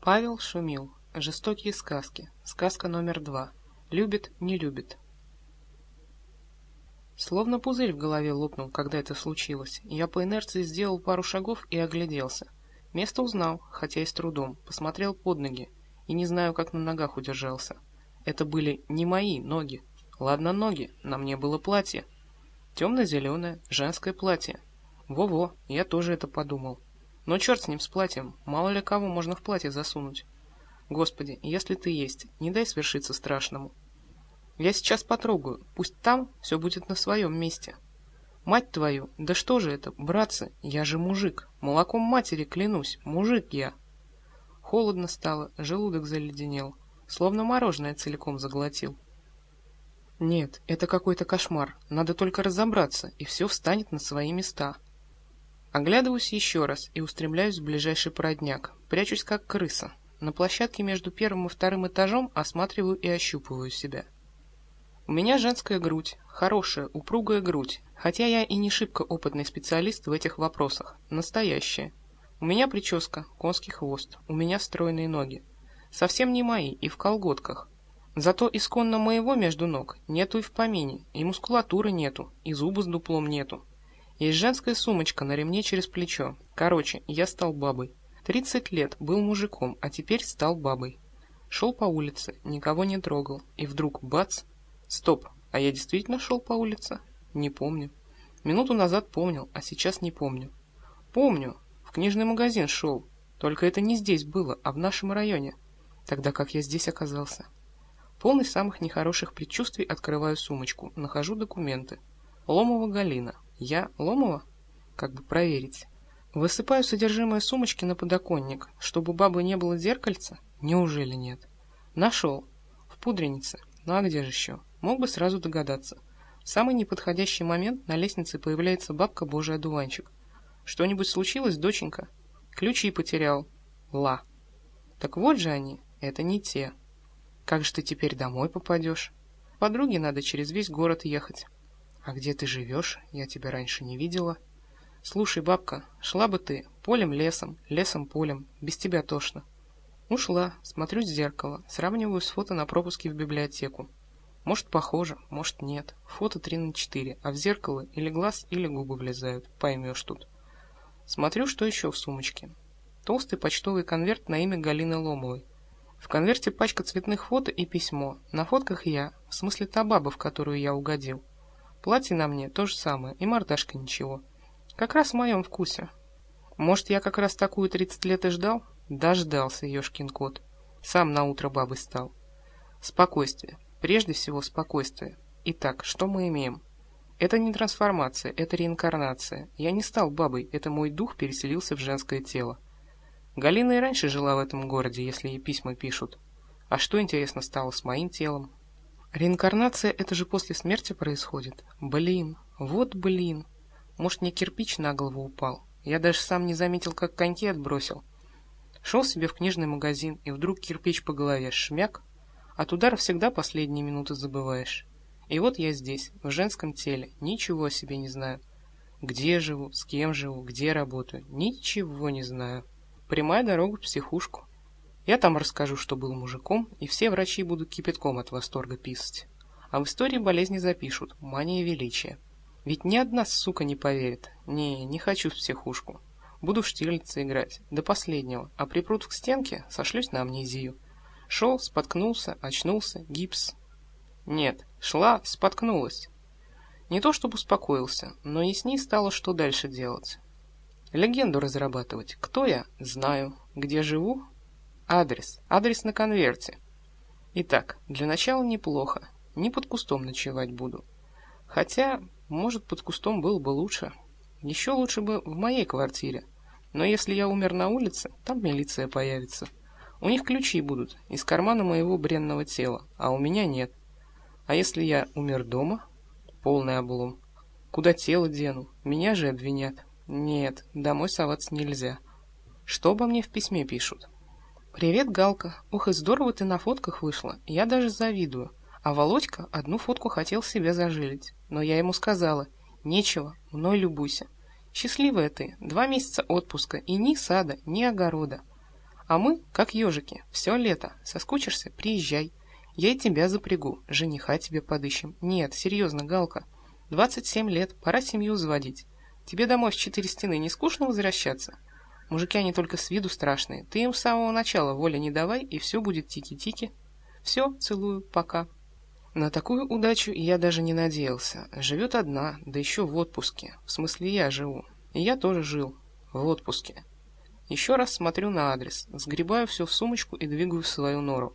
Павел Шумил. Жестокие сказки. Сказка номер 2. Любит, не любит. Словно пузырь в голове лопнул, когда это случилось. Я по инерции сделал пару шагов и огляделся. Место узнал, хотя и с трудом. Посмотрел под ноги. И не знаю, как на ногах удержался. Это были не мои ноги. Ладно, ноги. На мне было платье. Темно-зеленое, женское платье. Во-во, я тоже это подумал. Но черт с ним, с платьем. Мало ли кого можно в платье засунуть. Господи, если ты есть, не дай свершиться страшному. Я сейчас потрогаю, пусть там все будет на своем месте. Мать твою, да что же это, братцы, я же мужик, молоком матери клянусь, мужик я. Холодно стало, желудок заледенел, словно мороженое целиком заглотил. Нет, это какой-то кошмар, надо только разобраться, и все встанет на свои места. Оглядываюсь еще раз и устремляюсь в ближайший породняк, прячусь как крыса. На площадке между первым и вторым этажом осматриваю и ощупываю себя. У меня женская грудь, хорошая, упругая грудь, хотя я и не шибко опытный специалист в этих вопросах, настоящая. У меня прическа, конский хвост, у меня стройные ноги. Совсем не мои и в колготках. Зато исконно моего между ног нету и в помине, и мускулатуры нету, и зуба с дуплом нету. Есть женская сумочка на ремне через плечо. Короче, я стал бабой. 30 лет был мужиком, а теперь стал бабой. Шел по улице, никого не трогал, и вдруг бац! Стоп, а я действительно шел по улице? Не помню. Минуту назад помнил, а сейчас не помню. Помню, в книжный магазин шел, только это не здесь было, а в нашем районе. Тогда как я здесь оказался? Полный самых нехороших предчувствий открываю сумочку, нахожу документы. Ломова Галина. Я Ломова? Как бы проверить. Высыпаю содержимое сумочки на подоконник, чтобы у бабы не было зеркальца? Неужели нет? Нашел. В пудренице. Ну а где же еще? Мог бы сразу догадаться. В самый неподходящий момент на лестнице появляется бабка Божий одуванчик. Что-нибудь случилось, доченька? Ключи потерял. Ла. Так вот же они. Это не те. Как же ты теперь домой попадешь? Подруге надо через весь город ехать. А где ты живешь? Я тебя раньше не видела. Слушай, бабка, шла бы ты полем-лесом, лесом-полем, без тебя тошно. Ушла, смотрюсь в зеркало, сравниваю с фото на пропуске в библиотеку. Может, похоже, может, нет. Фото 3:4, а в зеркало или глаз, или губы влезают, поймешь тут. Смотрю, что еще в сумочке. Толстый почтовый конверт на имя Галины Ломовой. В конверте пачка цветных фото и письмо. На фотках я, в смысле та баба, в которую я угодил. Платье на мне то же самое, и мордашка ничего. Как раз в моем вкусе. Может, я как раз такую 30 лет и ждал? Дождался, ешкин кот. Сам на утро бабой стал. Спокойствие. Прежде всего спокойствие. Итак, что мы имеем? Это не трансформация, это реинкарнация. Я не стал бабой, это мой дух переселился в женское тело. Галина и раньше жила в этом городе, если ей письма пишут. А что, интересно, стало с моим телом? Реинкарнация — это же после смерти происходит. Блин, вот блин. Может, мне кирпич на голову упал? Я даже сам не заметил, как коньки отбросил. Шел себе в книжный магазин, и вдруг кирпич по голове шмяк. От удара всегда последние минуты забываешь. И вот я здесь, в женском теле, ничего о себе не знаю. Где живу, с кем живу, где работаю, ничего не знаю. Прямая дорога в психушку. Я там расскажу, что был мужиком, и все врачи будут кипятком от восторга писать. А в истории болезни запишут «мания величия». Ведь ни одна сука не поверит. Не хочу в психушку. Буду в Штирлица играть, до последнего, а припрут к стенке, сошлюсь на амнезию. Шел, споткнулся, очнулся, гипс. Нет, шла, споткнулась. Не то чтобы успокоился, но ясней стало, что дальше делать. Легенду разрабатывать. Кто я? Знаю. Где живу? Адрес. Адрес на конверте. Итак, для начала неплохо. Не под кустом ночевать буду. Хотя, может, под кустом было бы лучше. Еще лучше бы в моей квартире. Но если я умер на улице, там милиция появится. У них ключи будут из кармана моего бренного тела, а у меня нет. А если я умер дома? Полный облом. Куда тело дену? Меня же обвинят. Нет, домой соваться нельзя. Что обо мне в письме пишут? «Привет, Галка. Ох, и здорово ты на фотках вышла. Я даже завидую. А Володька одну фотку хотел себе зажилить. Но я ему сказала, нечего, мной любуйся. Счастливая ты, 2 месяца отпуска и ни сада, ни огорода. А мы, как ежики, все лето. Соскучишься — приезжай. Я и тебя запрягу, жениха тебе подыщем. Нет, серьезно, Галка. 27 лет, пора семью заводить. Тебе домой в 4 стены не скучно возвращаться? Мужики они только с виду страшные. Ты им с самого начала воли не давай, и все будет тики-тики. Все, целую, пока. На такую удачу я даже не надеялся. Живет одна, да еще в отпуске. В смысле, я живу. И я тоже жил. В отпуске. Еще раз смотрю на адрес, сгребаю все в сумочку и двигаю в свою нору.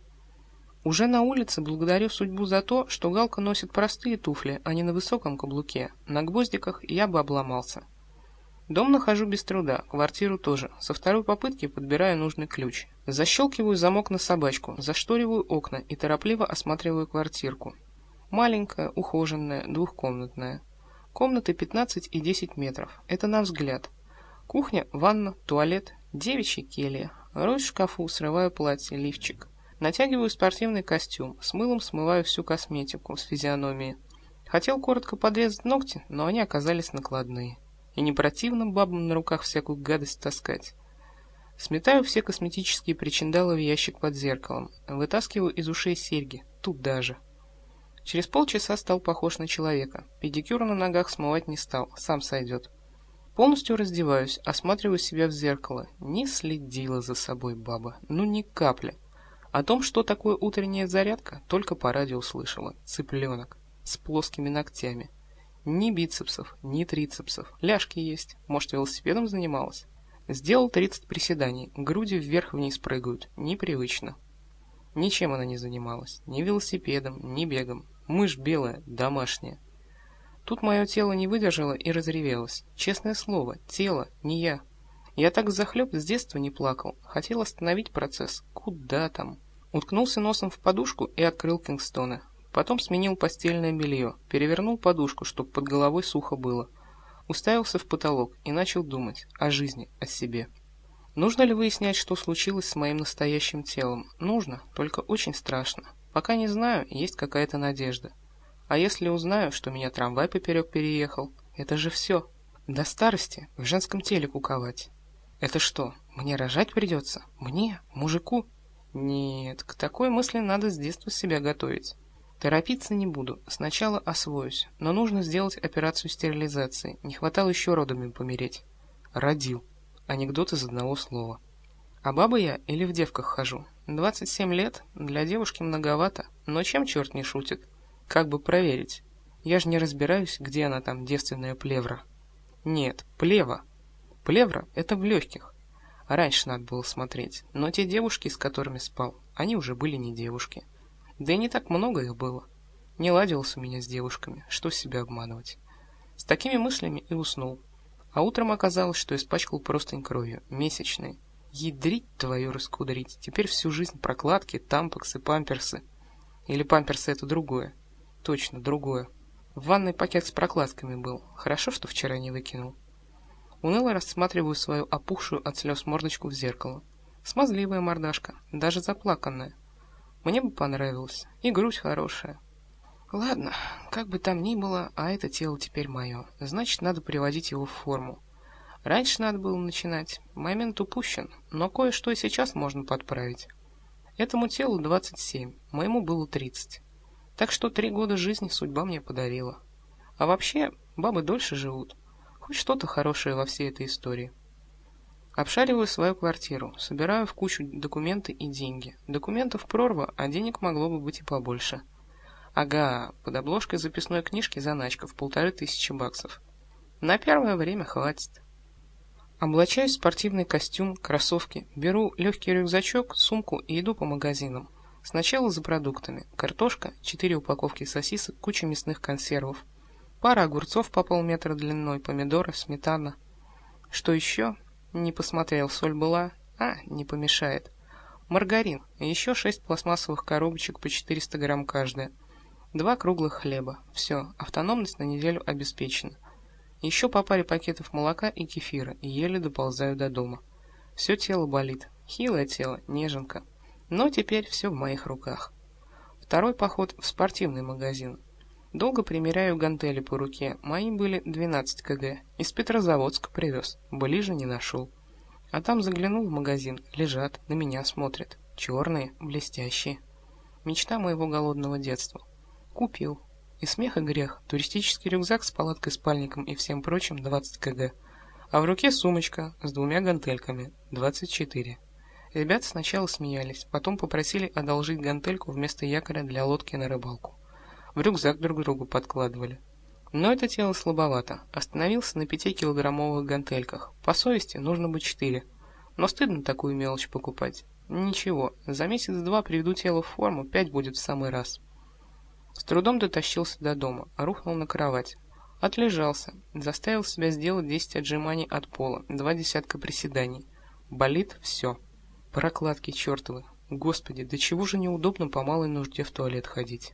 Уже на улице благодарю судьбу за то, что Галка носит простые туфли, а не на высоком каблуке. На гвоздиках я бы обломался. Дом нахожу без труда, квартиру тоже. Со второй попытки подбираю нужный ключ. Защелкиваю замок на собачку, зашториваю окна и торопливо осматриваю квартирку. Маленькая, ухоженная, двухкомнатная. Комнаты 15 и 10 метров. Это на взгляд. Кухня, ванна, туалет, девичья келья. Роюсь в шкафу, срываю платье, лифчик. Натягиваю спортивный костюм, с мылом смываю всю косметику с физиономии. Хотел коротко подрезать ногти, но они оказались накладные. И не противно бабам на руках всякую гадость таскать. Сметаю все косметические причиндалы в ящик под зеркалом. Вытаскиваю из ушей серьги, туда же. Через полчаса стал похож на человека. Педикюр на ногах смывать не стал, сам сойдет. Полностью раздеваюсь, осматриваю себя в зеркало. Не следила за собой баба, ну ни капли. О том, что такое утренняя зарядка, только по радио слышала. Цыпленок. С плоскими ногтями. Ни бицепсов, ни трицепсов. Ляжки есть. Может, велосипедом занималась? Сделал 30 приседаний. Груди вверх-вниз прыгают. Непривычно. Ничем она не занималась. Ни велосипедом, ни бегом. Мышь белая, домашняя. Тут мое тело не выдержало и разревелось. Честное слово, тело, не я. Я так взахлеб с детства не плакал. Хотел остановить процесс. Куда там? Уткнулся носом в подушку и открыл Кингстоны. Потом сменил постельное белье, перевернул подушку, чтобы под головой сухо было. Уставился в потолок и начал думать о жизни, о себе. Нужно ли выяснять, что случилось с моим настоящим телом? Нужно, только очень страшно. Пока не знаю, есть какая-то надежда. А если узнаю, что меня трамвай поперек переехал, это же все. До старости в женском теле куковать. Это что, мне рожать придется? Мне? Мужику? Нет, к такой мысли надо с детства себя готовить. Торопиться не буду, сначала освоюсь, но нужно сделать операцию стерилизации, не хватало еще родами помереть. Родил. Анекдот из одного слова. А баба я или в девках хожу? 27 лет, для девушки многовато, но чем черт не шутит? Как бы проверить? Я же не разбираюсь, где она там, девственная плевра. Нет, плева. Плевра — это в легких. А раньше надо было смотреть, но те девушки, с которыми спал, они уже были не девушки. Да и не так много их было. Не ладилось у меня с девушками, что себя обманывать. С такими мыслями и уснул. А утром оказалось, что испачкал простынь кровью, месячные. Ядрить твою раскудрить, теперь всю жизнь прокладки, тампоксы, памперсы. Или памперсы — это другое. Точно, другое. В ванной пакет с прокладками был. Хорошо, что вчера не выкинул. Уныло рассматриваю свою опухшую от слез мордочку в зеркало. Смазливая мордашка, даже заплаканная. Мне бы понравилось. И грудь хорошая. Ладно, как бы там ни было, а это тело теперь мое. Значит, надо приводить его в форму. Раньше надо было начинать. Момент упущен, но кое-что и сейчас можно подправить. Этому телу 27, моему было 30. Так что 3 года жизни судьба мне подарила. А вообще, бабы дольше живут. Хоть что-то хорошее во всей этой истории. Обшариваю свою квартиру, собираю в кучу документы и деньги. Документов прорва, а денег могло бы быть и побольше. Ага, под обложкой записной книжки заначка в 1500 баксов. На первое время хватит. Облачаюсь в спортивный костюм, кроссовки, беру легкий рюкзачок, сумку и иду по магазинам. Сначала за продуктами. Картошка, 4 упаковки сосисок, куча мясных консервов. Пара огурцов по полметра длиной, помидоры, сметана. Что еще? Не посмотрел, соль была? Не помешает. Маргарин, и еще 6 пластмассовых коробочек по 400 грамм каждая. 2 круглых хлеба. Все, автономность на неделю обеспечена. Еще по паре пакетов молока и кефира, и еле доползаю до дома. Все тело болит. Хилое тело, неженка. Но теперь все в моих руках. Второй поход в спортивный магазин. Долго примеряю гантели по руке. Мои были 12 кг. Из Петрозаводска привез. Ближе не нашел. А там заглянул в магазин, лежат, на меня смотрят. Черные, блестящие. Мечта моего голодного детства. Купил. И смех, и грех. Туристический рюкзак с палаткой-спальником и всем прочим 20 кг. А в руке сумочка с 2 гантельками 24. Ребята сначала смеялись, потом попросили одолжить гантельку вместо якоря для лодки на рыбалку. В рюкзак друг другу подкладывали. Но это тело слабовато. Остановился на 5-килограммовых гантельках. По совести нужно бы 4. Но стыдно такую мелочь покупать. Ничего, за месяц-два приведу тело в форму, 5 будет в самый раз. С трудом дотащился до дома, рухнул на кровать. Отлежался, заставил себя сделать 10 отжиманий от пола, 2 десятка приседаний. Болит все. Прокладки чертовы. Господи, до чего же неудобно по малой нужде в туалет ходить.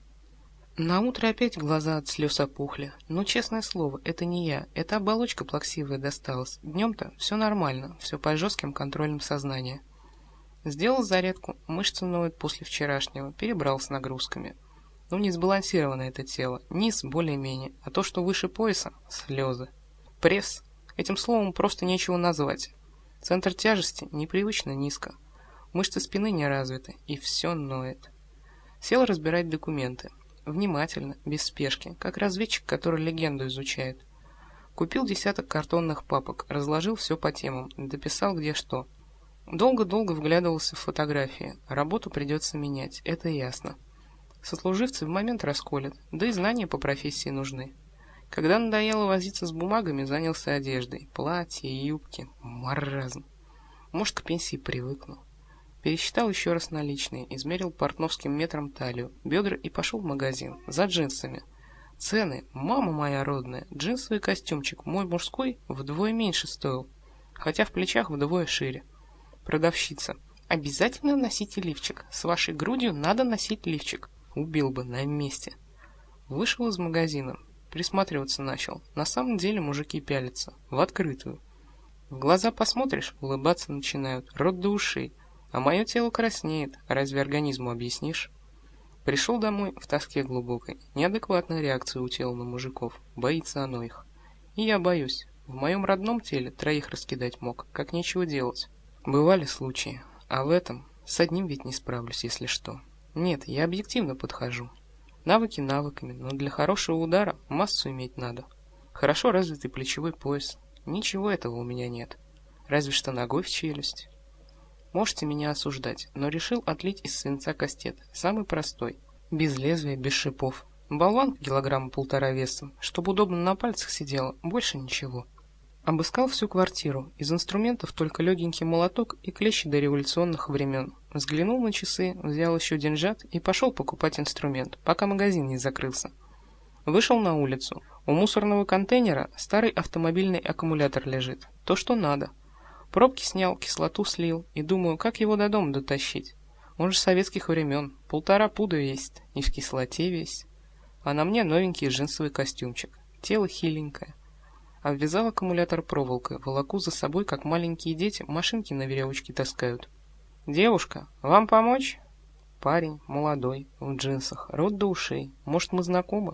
Наутро опять глаза от слез опухли. Но, честное слово, это не я, это оболочка плаксивая досталась. Днем-то все нормально, все по жестким контролям сознания. Сделал зарядку, мышцы ноют после вчерашнего, перебрал с нагрузками. Ну, не сбалансировано это тело, низ более-менее, а то, что выше пояса – слезы. Пресс – этим словом просто нечего назвать. Центр тяжести непривычно низко. Мышцы спины не развиты, и все ноет. Сел разбирать документы. Внимательно, без спешки, как разведчик, который легенду изучает. Купил десяток картонных папок, разложил все по темам, дописал где что. Долго-долго вглядывался в фотографии. Работу придется менять, это ясно. Сослуживцы в момент расколят, да и знания по профессии нужны. Когда надоело возиться с бумагами, занялся одеждой. Платья, юбки, маразм. Может, к пенсии привыкну. Пересчитал еще раз наличные, измерил портновским метром талию, бедра и пошел в магазин. За джинсами. Цены, мама моя родная, джинсовый костюмчик, мой мужской, вдвое меньше стоил. Хотя в плечах вдвое шире. Продавщица. Обязательно носите лифчик. С вашей грудью надо носить лифчик. Убил бы на месте. Вышел из магазина. Присматриваться начал. На самом деле мужики пялятся. В открытую. В глаза посмотришь, улыбаться начинают. Рот до ушей. А мое тело краснеет. Разве организму объяснишь? Пришел домой в тоске глубокой. Неадекватная реакция у тела на мужиков. Боится оно их. И я боюсь. В моем родном теле 3 раскидать мог. Как нечего делать. Бывали случаи. А в этом с одним ведь не справлюсь, если что. Нет, я объективно подхожу. Навыки навыками, но для хорошего удара массу иметь надо. Хорошо развитый плечевой пояс. Ничего этого у меня нет. Разве что ногой в челюсть. Можете меня осуждать, но решил отлить из свинца кастет. Самый простой. Без лезвия, без шипов. Болванка 1,5 килограмма весом, чтобы удобно на пальцах сидело. Больше ничего. Обыскал всю квартиру. Из инструментов только легенький молоток и клещи до революционных времен. Взглянул на часы, взял еще деньжат и пошел покупать инструмент, пока магазин не закрылся. Вышел на улицу. У мусорного контейнера старый автомобильный аккумулятор лежит. То, что надо. Пробки снял, кислоту слил и думаю, как его до дома дотащить. Он же советских времен, 1,5 пуда весит, и в кислоте весь. А на мне новенький джинсовый костюмчик. Тело хиленькое. Обвязал аккумулятор проволокой, волоку за собой, как маленькие дети, машинки на веревочке таскают. «Девушка, вам помочь?» Парень, молодой, в джинсах, рот до ушей. Может, мы знакомы?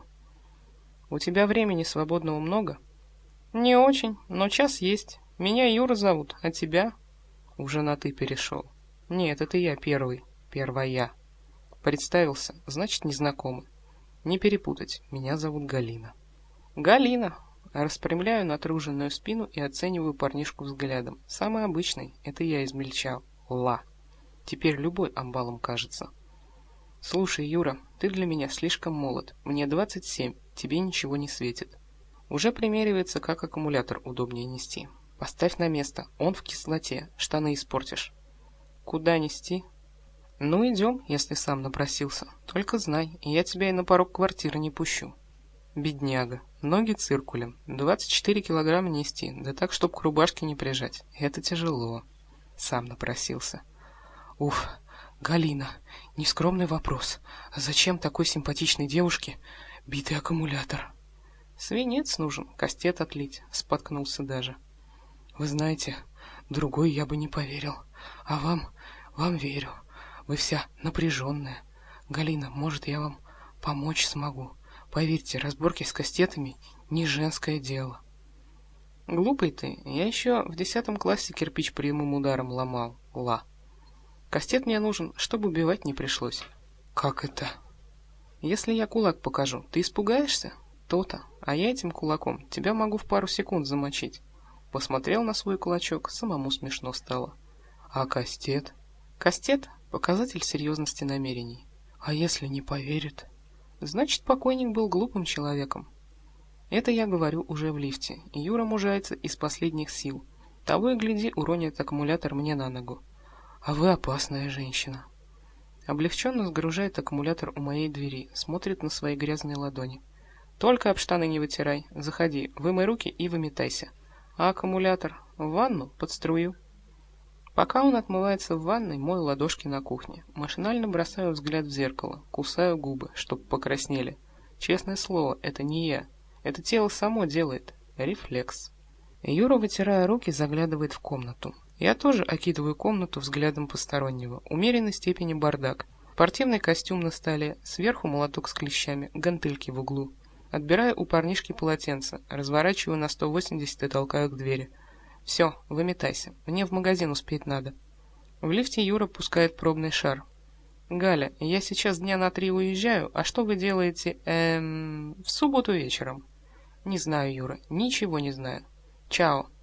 «У тебя времени свободного много?» «Не очень, но час есть. Меня Юра зовут, а тебя?» Уже на «ты» перешел. «Нет, это я первый. Первая». Представился, значит, не знакомы. Не перепутать, меня зовут Галина. «Галина!» Распрямляю натруженную спину и оцениваю парнишку взглядом. Самый обычный, это я измельчал. Ла. Теперь любой амбалом кажется. «Слушай, Юра, ты для меня слишком молод. Мне 27, тебе ничего не светит». Уже примеривается, как аккумулятор удобнее нести. «Поставь на место, он в кислоте, штаны испортишь». «Куда нести?» «Ну, идем, если сам напросился. Только знай, я тебя и на порог квартиры не пущу». Бедняга. Ноги циркулем. 24 килограмма нести, да так, чтоб к рубашке не прижать. Это тяжело. Сам напросился. Уф, Галина, нескромный вопрос. Зачем такой симпатичной девушке битый аккумулятор? Свинец нужен, кастет отлить. Споткнулся даже. Вы знаете, другой я бы не поверил. А вам верю. Вы вся напряженная. Галина, может, я вам помочь смогу? Поверьте, разборки с кастетами не женское дело. Глупый ты, я еще в 10 классе кирпич прямым ударом ломал. Кастет мне нужен, чтобы убивать не пришлось. Как это? Если я кулак покажу, ты испугаешься? То-то, а я этим кулаком тебя могу в пару секунд замочить. Посмотрел на свой кулачок, самому смешно стало. А кастет? Кастет — показатель серьезности намерений. А если не поверит? Значит, покойник был глупым человеком. Это я говорю уже в лифте. Юра мужается из последних сил. Того и гляди, уронит аккумулятор мне на ногу. А вы опасная женщина. Облегченно сгружает аккумулятор у моей двери, смотрит на свои грязные ладони. Только об штаны не вытирай. Заходи, вымой руки и выметайся. А аккумулятор? В ванну? Под струю. Пока он отмывается в ванной, мою ладошки на кухне. Машинально бросаю взгляд в зеркало, кусаю губы, чтоб покраснели. Честное слово, это не я. Это тело само делает. Рефлекс. Юра, вытирая руки, заглядывает в комнату. Я тоже окидываю комнату взглядом постороннего. Умеренной степени бардак. Спортивный костюм на столе, сверху молоток с клещами, гантельки в углу. Отбираю у парнишки полотенце, разворачиваю на 180 и толкаю к двери. Все, выметайся, мне в магазин успеть надо. В лифте Юра пускает пробный шар. Галя, я сейчас дня на 3 уезжаю, а что вы делаете, в субботу вечером? Не знаю, Юра, ничего не знаю. Чао.